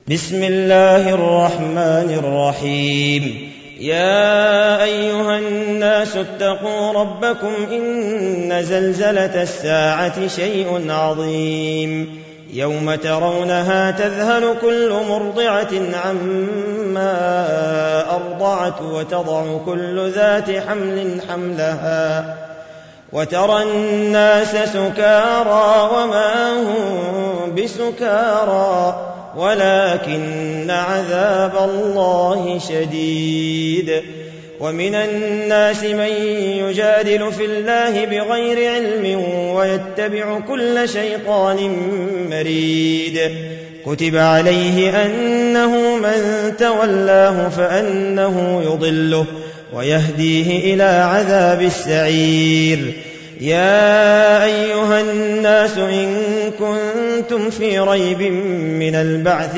بسم الله الرحمن الرحيم. يا أيها الناس اتقوا ربكم إن زلزلة الساعة شيء عظيم يوم ترونها تذهل كل مرضعة عما أرضعت وتضع كل ذات حمل حملها وترى الناس سكارى وما هم بسكارى ولكن عذاب الله شديد. ومن الناس من يجادل في الله بغير علم ويتبع كل شيطان مريد. كتب عليه أنه من تولاه فأنه يضله ويهديه إلى عذاب السعير. يا أيها الناس إن كنتم في ريب من البعث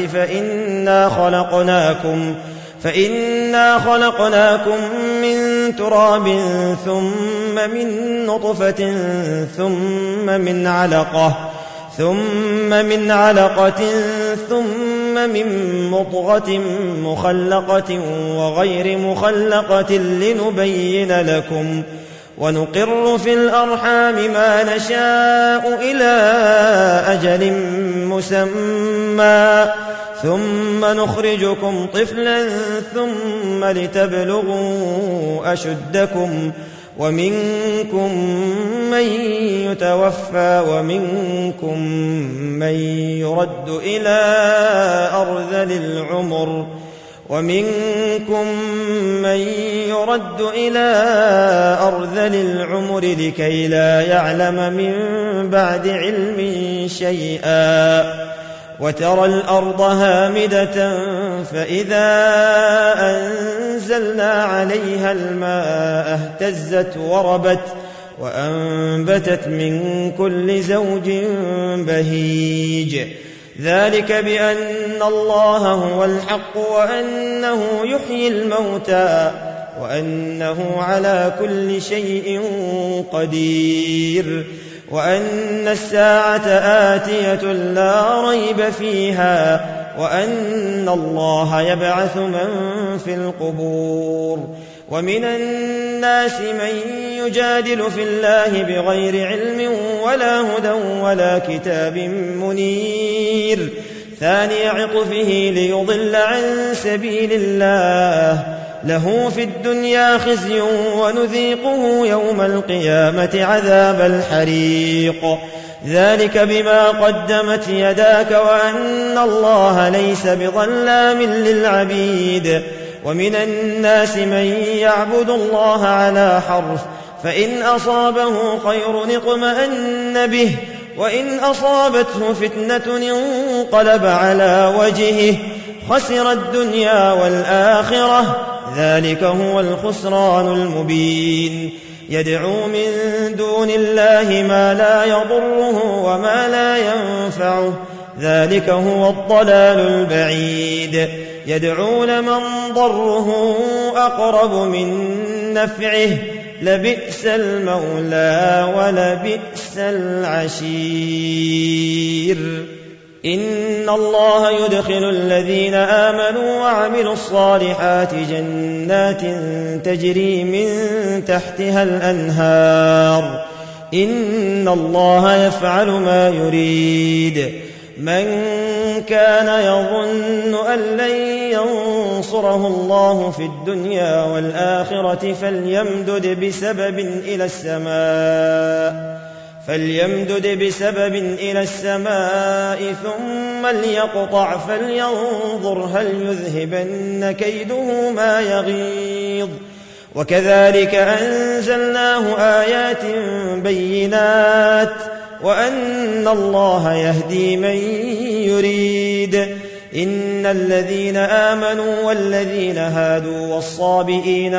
فإنا خلقناكم من تراب ثم من نطفة ثم من علقة ثم من مضغة مخلقة وغير مخلقة لنبين لكم ونقر في الأرحام ما نشاء إلى أجل مسمى ثم نخرجكم طفلا ثم لتبلغوا أشدكم ومنكم من يتوفى ومنكم من يرد إلى أرذل العمر لكي لا يعلم من بعد علم شيئا. وترى الأرض هامدة فإذا أنزلنا عليها الماء اهتزت وربت وأنبتت من كل زوج بهيج. ذلك بأن الله هو الحق وأنه يحيي الموتى وأنه على كل شيء قدير وأن الساعة آتية لا ريب فيها وأن الله يبعث من في القبور. ومن الناس من يجادل في الله بغير علم ولا هدى ولا كتاب منير. ثاني عطفه ليضل عن سبيل الله له في الدنيا خزي ونذيقه يوم القيامة عذاب الحريق. ذلك بما قدمت يداك وأن الله ليس بظلام للعبيد. ومن الناس من يعبد الله على حرف فإن أصابه خير اطمأن به وإن أصابته فتنة انقلب على وجهه خسر الدنيا والآخرة ذلك هو الخسران المبين. يدعو من دون الله ما لا يضره وما لا ينفعه ذلك هو الضلال البعيد. يدعو لمن ضره أقرب من نفعه لبئس المولى ولبئس العشير. إن الله يدخل الذين آمنوا وعملوا الصالحات جنات تجري من تحتها الأنهار إن الله يفعل ما يريد. من كان يظن أن لن ينصره الله في الدنيا والآخرة فليمدد بسبب إلى السماء ثم ليقطع فلينظر هل يذهبن كيده ما يغيظ. وكذلك أنزلناه آيات بينات وأن الله يهدي من يريد. إن الذين آمنوا والذين هادوا والصابئين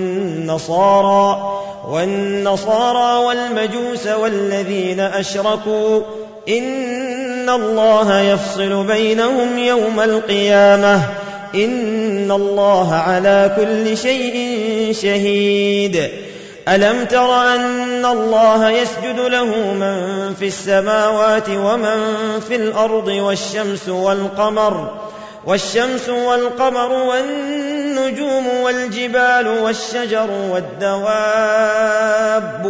والنصارى والمجوس والذين أشركوا إن الله يفصل بينهم يوم القيامة إن الله على كل شيء شهيد. ألم تر أن الله يسجد له من في السماوات ومن في الأرض والشمس والقمر والنجوم والجبال والشجر والدواب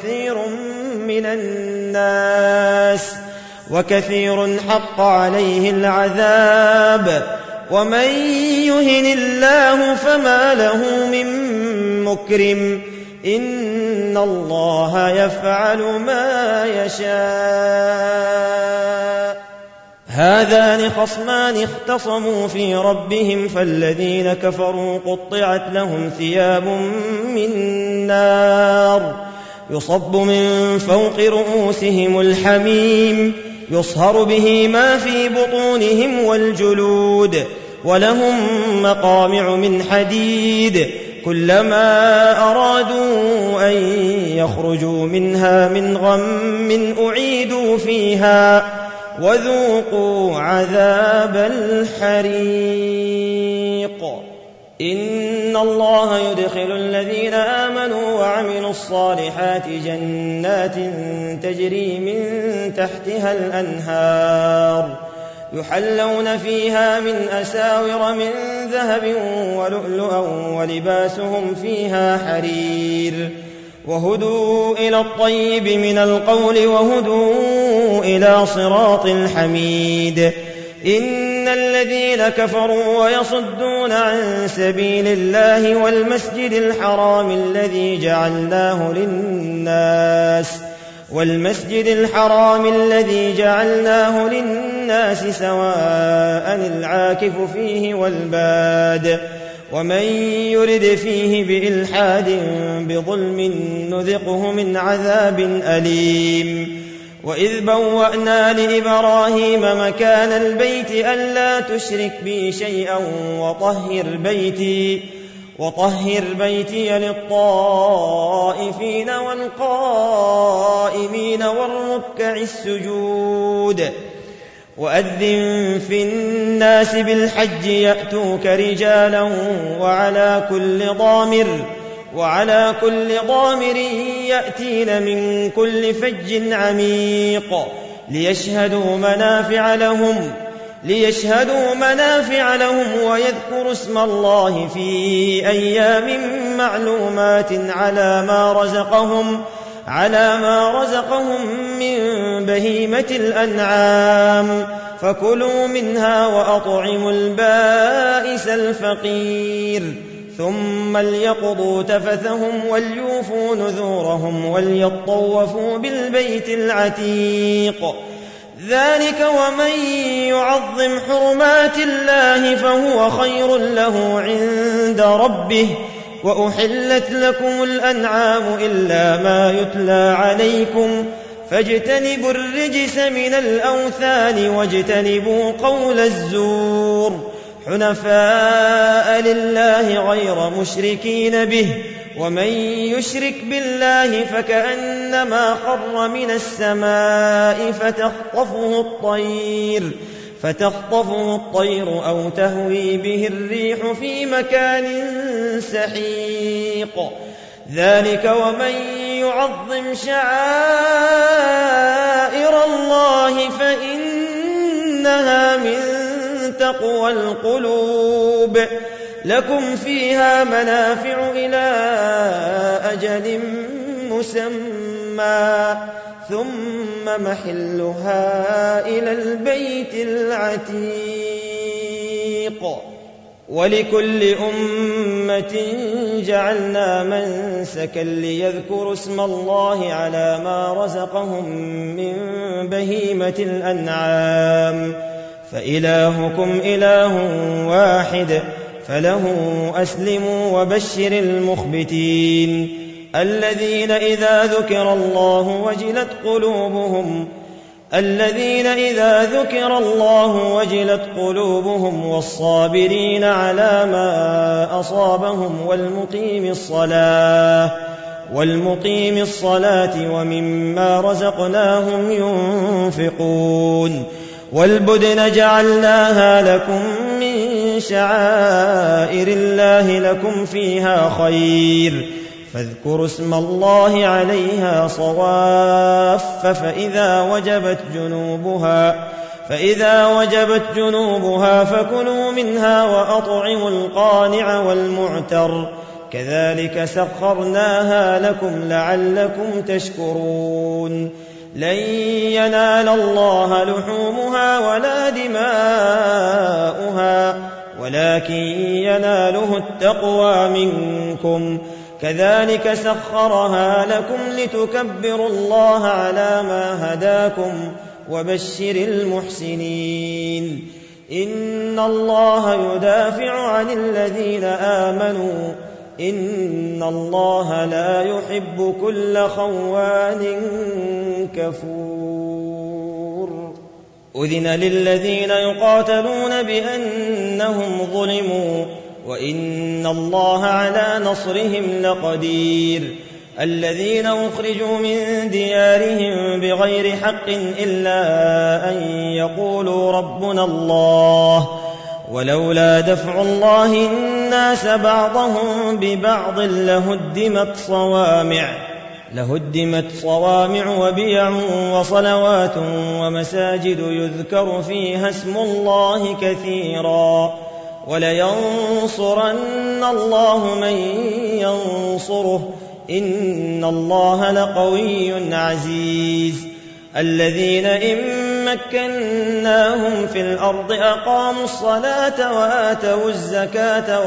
وكثير حق عليه العذاب ومن يهن الله فما له من مكرم إن الله يفعل ما يشاء. هذان خصمان اختصموا في ربهم فالذين كفروا قطعت لهم ثياب من نار يصب من فوق رؤوسهم الحميم يصهر به ما في بطونهم والجلود ولهم مقامع من حديد كلما أرادوا أن يخرجوا منها من غم أعيدوا فيها وذوقوا عذاب الحريق. إن الله يدخل الذين آمنوا وعملوا الصالحات جنات تجري من تحتها الأنهار يحلون فيها من أساور من ذهب ولؤلؤا ولباسهم فيها حرير وهدوا إلى الطيب من القول وهدوا إلى صراط الحميد. إن الذين كفروا ويصدون عن سبيل الله والمسجد الحرام الذي جعلناه للناس سواء العاكف فيه والباد ومن يرد فيه بإلحاد بظلم نذقه من عذاب أليم. وإذ بوأنا لإبراهيم مكان البيت ألا تشرك بي شيئا وطهر بيتي للطائفين والقائمين والركع السجود. وأذن في الناس بالحج يأتوك رجالا وعلى كل ضامر يأتين من كل فج عميق ليشهدوا منافع لهم ويذكروا اسم الله في أيام معلومات على ما رزقهم من بهيمة الأنعام فكلوا منها وأطعموا البائس الفقير ثم ليقضوا تفثهم وليوفوا نذورهم وليطوفوا بالبيت العتيق. ذلك ومن يعظم حرمات الله فهو خير له عند ربه. وأحلت لكم الأنعام إلا ما يتلى عليكم فاجتنبوا الرجس من الأوثان واجتنبوا قول الزور حنفاء لله غير مشركين به ومن يشرك بالله فكأنما خر من السماء فتخطفه الطير أو تهوي به الريح في مكان سحيق. ذلك ومن يعظم شعائر الله فإنها من تقوى القلوب. لكم فيها منافع إلى أجل مسمى ثم محلها إلى البيت العتيق. ولكل أمة جعلنا منسكا ليذكروا اسم الله على ما رزقهم من بهيمة الأنعام فإلهكم إله واحد فله أسلموا وبشر المخبتين الذين إذا ذكر الله وجلت قلوبهم والصابرين على ما أصابهم والمقيم الصلاة ومما رزقناهم ينفقون. والبدن جعلناها لكم من شعائر الله لكم فيها خير فاذكروا اسم الله عليها صواف فإذا وجبت جنوبها فكلوا منها وأطعموا القانع والمعتر كذلك سخرناها لكم لعلكم تشكرون لن ينال الله لحومها ولا دماؤها ولكن يناله التقوى منكم كذلك سخرها لكم لتكبروا الله على ما هداكم وبشر المحسنين إن الله يدافع عن الذين آمنوا إن الله لا يحب كل خوان كفور أذن للذين يقاتلون بأنهم ظلموا وإن الله على نصرهم لقدير الذين أخرجوا من ديارهم بغير حق إلا أن يقولوا ربنا الله ولولا دفع الله الناس بعضهم ببعض لهدمت صوامع وبيع وصلوات ومساجد يذكر فيها اسم الله كثيرا ولينصرن الله من ينصره إن الله لقوي عزيز الذين إن مكناهم في الأرض أقاموا الصلاة وآتوا الزكاة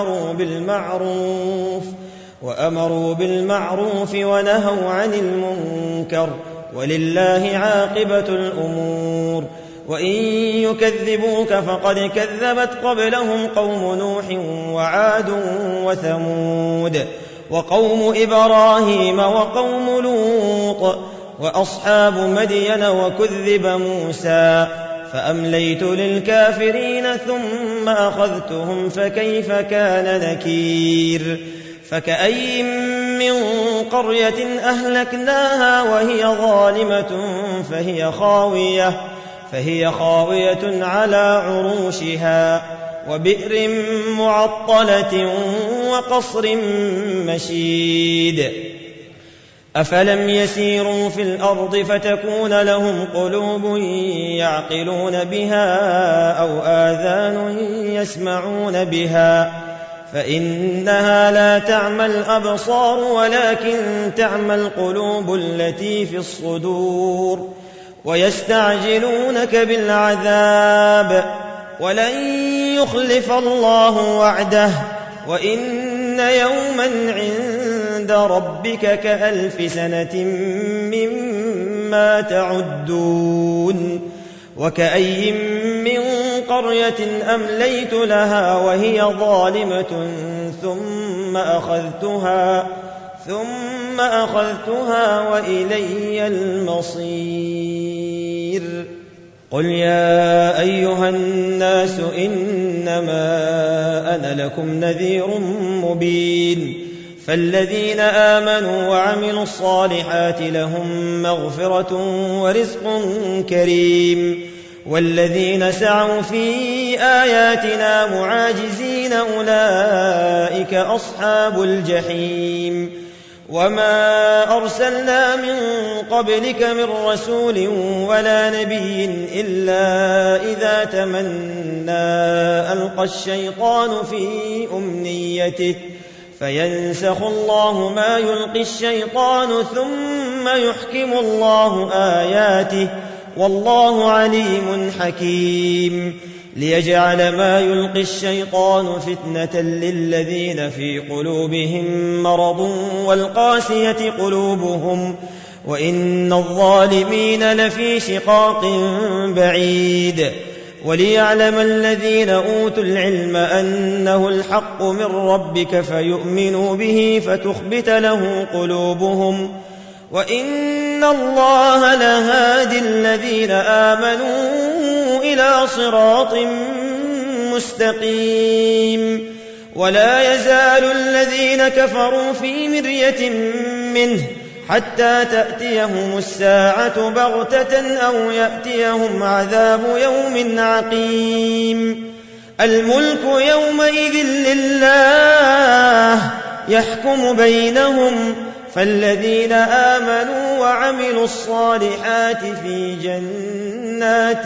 وأمروا بالمعروف ونهوا عن المنكر ولله عاقبة الأمور وإن يكذبوك فقد كذبت قبلهم قوم نوح وعاد وثمود وقوم إبراهيم وقوم لوط وأصحاب مدين وكذب موسى فأمليت للكافرين ثم أخذتهم فكيف كان نكير فكأي من قرية أهلكناها وهي ظالمة فهي خاوية على عروشها وبئر معطلة وقصر مشيد أفلم يسيروا في الأرض فتكون لهم قلوب يعقلون بها أو آذان يسمعون بها فإنها لا تعمى الأبصار ولكن تعمى القلوب التي في الصدور ويستعجلونك بالعذاب ولن يخلف الله وعده وإن يوما عند ربك كألف سنة مما تعدون وكأي من قرية أمليت لها وهي ظالمة ثم أخذتها وإلي المصير قل يا أيها الناس إنما أنا لكم نذير مبين فالذين آمنوا وعملوا الصالحات لهم مغفرة ورزق كريم والذين سعوا في آياتنا معاجزين أولئك أصحاب الجحيم وما أرسلنا من قبلك من رسول ولا نبي إلا إذا تمنى ألقى الشيطان في أمنيته فينسخ الله ما يلقي الشيطان ثم يحكم الله آياته والله عليم حكيم ليجعل ما يلقي الشيطان فتنة للذين في قلوبهم مرض والقاسية قلوبهم وإن الظالمين لفي شقاق بعيد وليعلم الذين أوتوا العلم أنه الحق من ربك فيؤمنوا به فتخبت له قلوبهم وإن الله لهادي الذين آمنوا إلى صراط مستقيم ولا يزال الذين كفروا في مرية منه حتى تأتيهم الساعة بغتة أو يأتيهم عذاب يوم عقيم الملك يومئذ لله يحكم بينهم فالذين آمنوا وعملوا الصالحات في جنات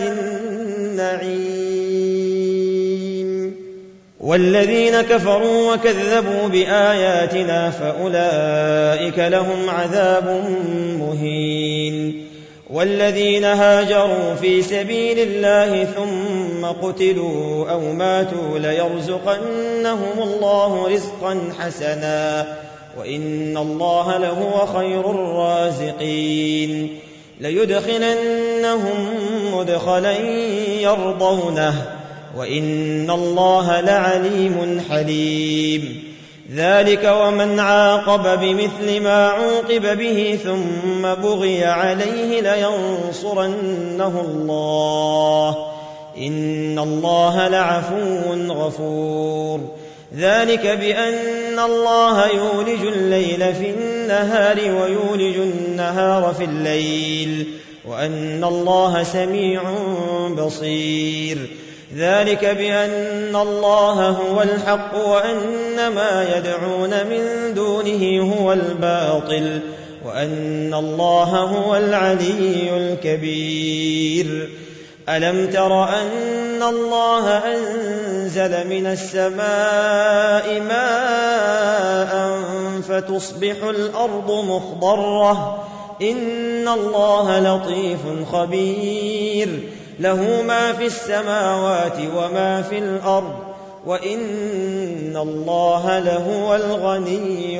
النعيم، والذين كفروا وكذبوا بآياتنا فأولئك لهم عذاب مهين. والذين هاجروا في سبيل الله ثم قتلوا أو ماتوا ليرزقنهم الله رزقا حسنا وإن الله لهو خير الرازقين. ليدخلنهم مدخلا يرضونه وإن الله لعليم حليم. ذلك ومن عاقب بمثل ما عوقب به ثم بغي عليه لينصرنه الله إن الله لعفو غفور. ذلك بأن الله يولج الليل في النهار ويولج النهار في الليل وأن الله سميع بصير. ذلك بأن الله هو الحق وأن ما يدعون من دونه هو الباطل وأن الله هو العلي الكبير. ألم تر أن الله أنزل من السماء ماء فتصبح الأرض مخضرة إن الله لطيف خبير. له ما في السماوات وما في الأرض وإن الله لهو الغني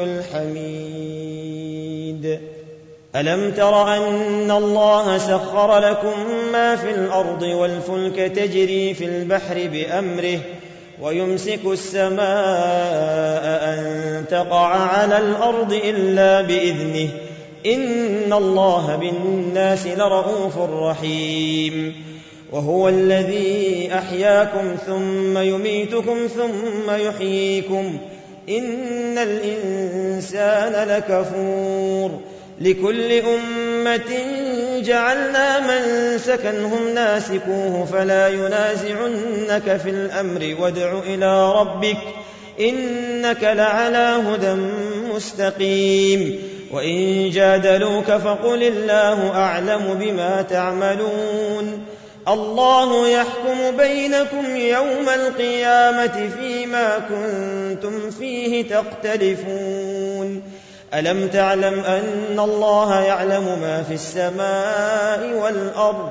الحميد. ألم تر أن الله سخر لكم ما في الأرض والفلك تجري في البحر بأمره ويمسك السماء أن تقع على الأرض إلا بإذنه إن الله بالناس لرءوف رحيم. وهو الذي أحياكم ثم يميتكم ثم يحييكم إن الإنسان لكفور. لكل أمة جعلنا منسكا هم ناسكوه فلا ينازعنك في الأمر وادع إلى ربك إنك لعلى هدى مستقيم. وإن جادلوك فقل الله أعلم بما تعملون. الله يحكم بينكم يوم القيامة فيما كنتم فيه تختلفون. ألم تعلم أن الله يعلم ما في السماء والأرض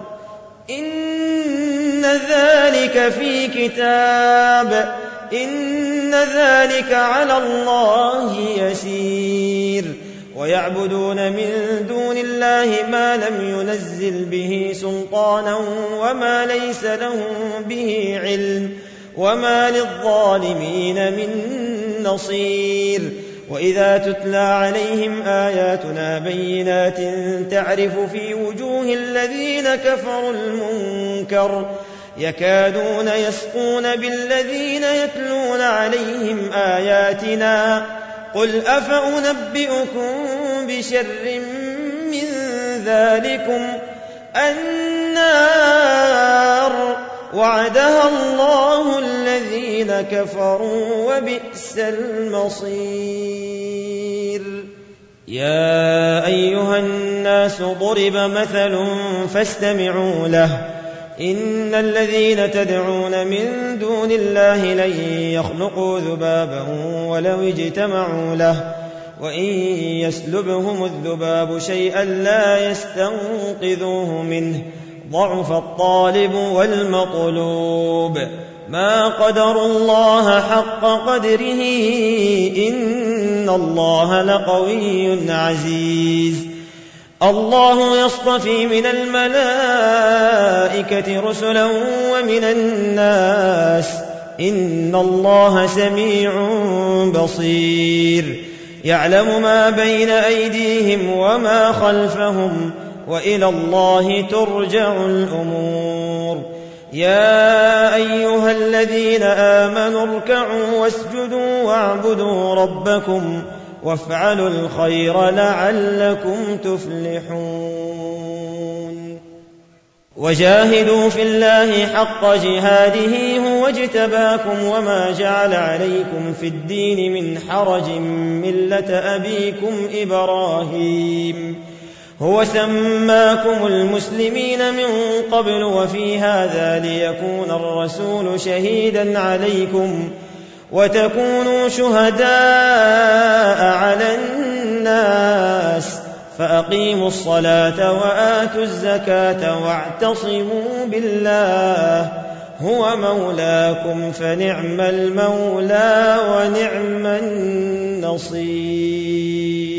إن ذلك في كتاب إن ذلك على الله يسير. ويعبدون من دون الله ما لم ينزل به سلطانا وما ليس لهم به علم وما للظالمين من نصير. وإذا تتلى عليهم آياتنا بينات تعرف في وجوه الذين كفروا المنكر يكادون يسقون بالذين يتلون عليهم آياتنا قل أفأنبئكم بشر من ذلكم النار وعدها الله الذين كفروا وبئس المصير. يا أيها الناس ضرب مثل فاستمعوا له إن الذين تدعون من دون الله لن يخلقوا ذبابا ولو اجتمعوا له وإن يسلبهم الذباب شيئا لا يستنقذوه منه ضعف الطالب والمطلوب. ما قدروا الله حق قدره إن الله لقوي عزيز. الله يصطفي من الملائكة رسلا ومن الناس إن الله سميع بصير. يعلم ما بين أيديهم وما خلفهم وإلى الله ترجع الأمور. يا أيها الذين آمنوا اركعوا واسجدوا واعبدوا ربكم وافعلوا الخير لعلكم تفلحون. وجاهدوا في الله حق جهاده هو اجتباكم وما جعل عليكم في الدين من حرج ملة أبيكم إبراهيم هو سماكم المسلمين من قبل وفي هذا ليكون الرسول شهيدا عليكم وتكونوا شهداء على الناس فأقيموا الصلاة وآتوا الزكاة واعتصموا بالله هو مولاكم فنعم المولى ونعم النصير.